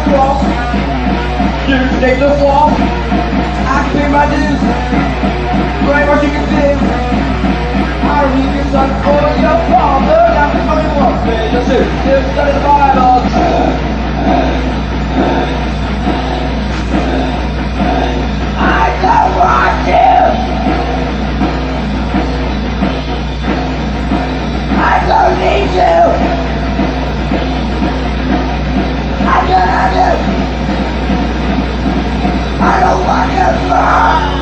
cross. You take the fall. I can pay my dues. Right what you can do. I read your son for your father. I'm the fucking one. Man, just study the Bible. I don't want you. I don't need you. I don't want you.